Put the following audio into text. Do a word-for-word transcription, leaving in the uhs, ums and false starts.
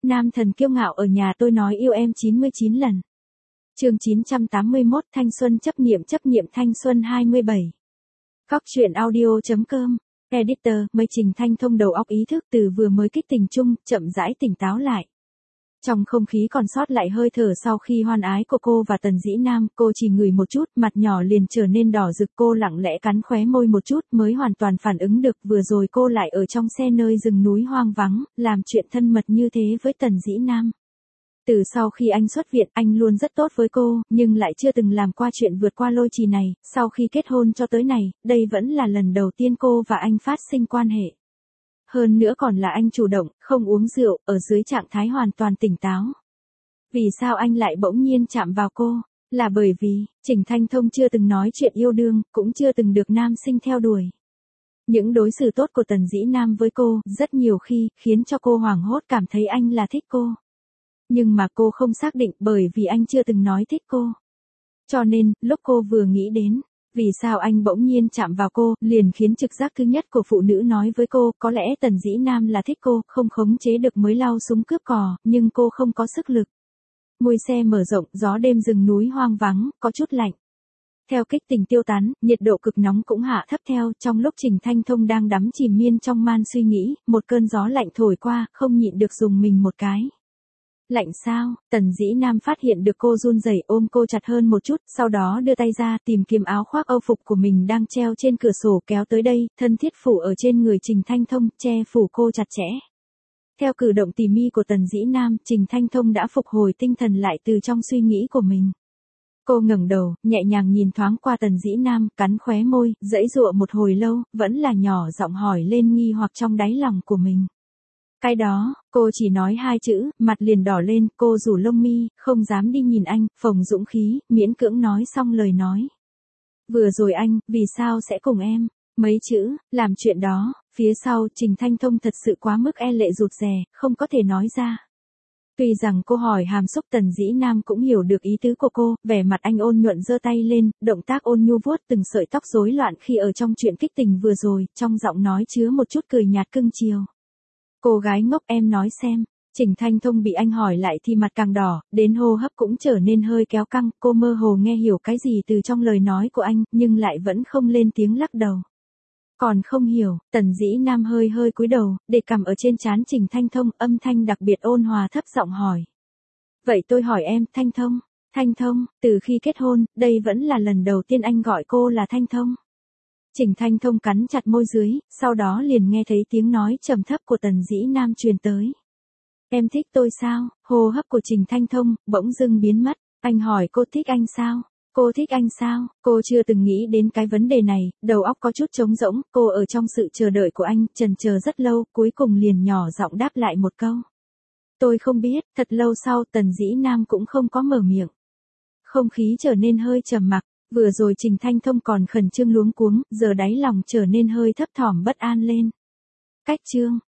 Nam thần kiêu ngạo ở nhà tôi nói yêu em chín mươi chín lần. Chương chín trăm tám mươi mốt Thanh xuân chấp niệm chấp niệm thanh xuân hai mươi bảy. Góc truyện audio chấm com. Editor, mây Trình Thanh Thông đầu óc ý thức từ vừa mới kích tình chung, chậm rãi tỉnh táo lại. Trong không khí còn sót lại hơi thở sau khi hoan ái của cô và Tần Dĩ Nam, cô chỉ ngửi một chút, mặt nhỏ liền trở nên đỏ rực, cô lặng lẽ cắn khóe môi một chút mới hoàn toàn phản ứng được, vừa rồi cô lại ở trong xe nơi rừng núi hoang vắng, làm chuyện thân mật như thế với Tần Dĩ Nam. Từ sau khi anh xuất viện, anh luôn rất tốt với cô, nhưng lại chưa từng làm qua chuyện vượt qua lôi trì này, sau khi kết hôn cho tới này, đây vẫn là lần đầu tiên cô và anh phát sinh quan hệ. Hơn nữa còn là anh chủ động, không uống rượu, ở dưới trạng thái hoàn toàn tỉnh táo. Vì sao anh lại bỗng nhiên chạm vào cô? Là bởi vì, Trình Thanh Thông chưa từng nói chuyện yêu đương, cũng chưa từng được nam sinh theo đuổi. Những đối xử tốt của Tần Dĩ Nam với cô, rất nhiều khi, khiến cho cô hoảng hốt cảm thấy anh là thích cô. Nhưng mà cô không xác định bởi vì anh chưa từng nói thích cô. Cho nên, lúc cô vừa nghĩ đến, vì sao anh bỗng nhiên chạm vào cô, liền khiến trực giác thứ nhất của phụ nữ nói với cô, có lẽ Tần Dĩ Nam là thích cô, không khống chế được mới lao súng cướp cò, nhưng cô không có sức lực. Mui xe mở rộng, gió đêm rừng núi hoang vắng, có chút lạnh. Theo kích tình tiêu tán, nhiệt độ cực nóng cũng hạ thấp theo, trong lúc Trình Thanh Thông đang đắm chìm miên trong man suy nghĩ, một cơn gió lạnh thổi qua, không nhịn được dùng mình một cái. Lạnh sao? Tần Dĩ Nam phát hiện được cô run rẩy, ôm cô chặt hơn một chút, sau đó đưa tay ra tìm kiếm áo khoác âu phục của mình đang treo trên cửa sổ kéo tới đây, thân thiết phủ ở trên người Trình Thanh Thông, che phủ cô chặt chẽ. Theo cử động tỉ mỉ của Tần Dĩ Nam, Trình Thanh Thông đã phục hồi tinh thần lại từ trong suy nghĩ của mình. Cô ngẩng đầu, nhẹ nhàng nhìn thoáng qua Tần Dĩ Nam, cắn khóe môi, giãy giụa một hồi lâu, vẫn là nhỏ giọng hỏi lên nghi hoặc trong đáy lòng của mình. Cái đó, cô chỉ nói hai chữ, mặt liền đỏ lên, cô rủ lông mi, không dám đi nhìn anh, phồng dũng khí, miễn cưỡng nói xong lời nói. Vừa rồi anh, vì sao sẽ cùng em? Mấy chữ, làm chuyện đó, phía sau, Trình Thanh Thông thật sự quá mức e lệ rụt rè, không có thể nói ra. Tuy rằng cô hỏi hàm xúc, Tần Dĩ Nam cũng hiểu được ý tứ của cô, vẻ mặt anh ôn nhuận giơ tay lên, động tác ôn nhu vuốt từng sợi tóc rối loạn khi ở trong chuyện kích tình vừa rồi, trong giọng nói chứa một chút cười nhạt cưng chiều. Cô gái ngốc, em nói xem. Trình Thanh Thông bị anh hỏi lại thì mặt càng đỏ, đến hô hấp cũng trở nên hơi kéo căng, cô mơ hồ nghe hiểu cái gì từ trong lời nói của anh, nhưng lại vẫn không lên tiếng lắc đầu. Còn không hiểu, Tần Dĩ Nam hơi hơi cúi đầu, để cằm ở trên trán Trình Thanh Thông, âm thanh đặc biệt ôn hòa thấp giọng hỏi. Vậy tôi hỏi em, Thanh Thông, Thanh Thông, từ khi kết hôn, đây vẫn là lần đầu tiên anh gọi cô là Thanh Thông. Trình Thanh Thông cắn chặt môi dưới, sau đó liền nghe thấy tiếng nói trầm thấp của Tần Dĩ Nam truyền tới. Em thích tôi sao? Hô hấp của Trình Thanh Thông bỗng dưng biến mất, anh hỏi cô thích anh sao? Cô thích anh sao? Cô chưa từng nghĩ đến cái vấn đề này, đầu óc có chút trống rỗng, cô ở trong sự chờ đợi của anh, chần chờ rất lâu, cuối cùng liền nhỏ giọng đáp lại một câu. Tôi không biết, thật lâu sau Tần Dĩ Nam cũng không có mở miệng. Không khí trở nên hơi trầm mặc. Vừa rồi Trình Thanh Thông còn khẩn trương luống cuống, giờ đáy lòng trở nên hơi thấp thỏm bất an lên. Cách chương,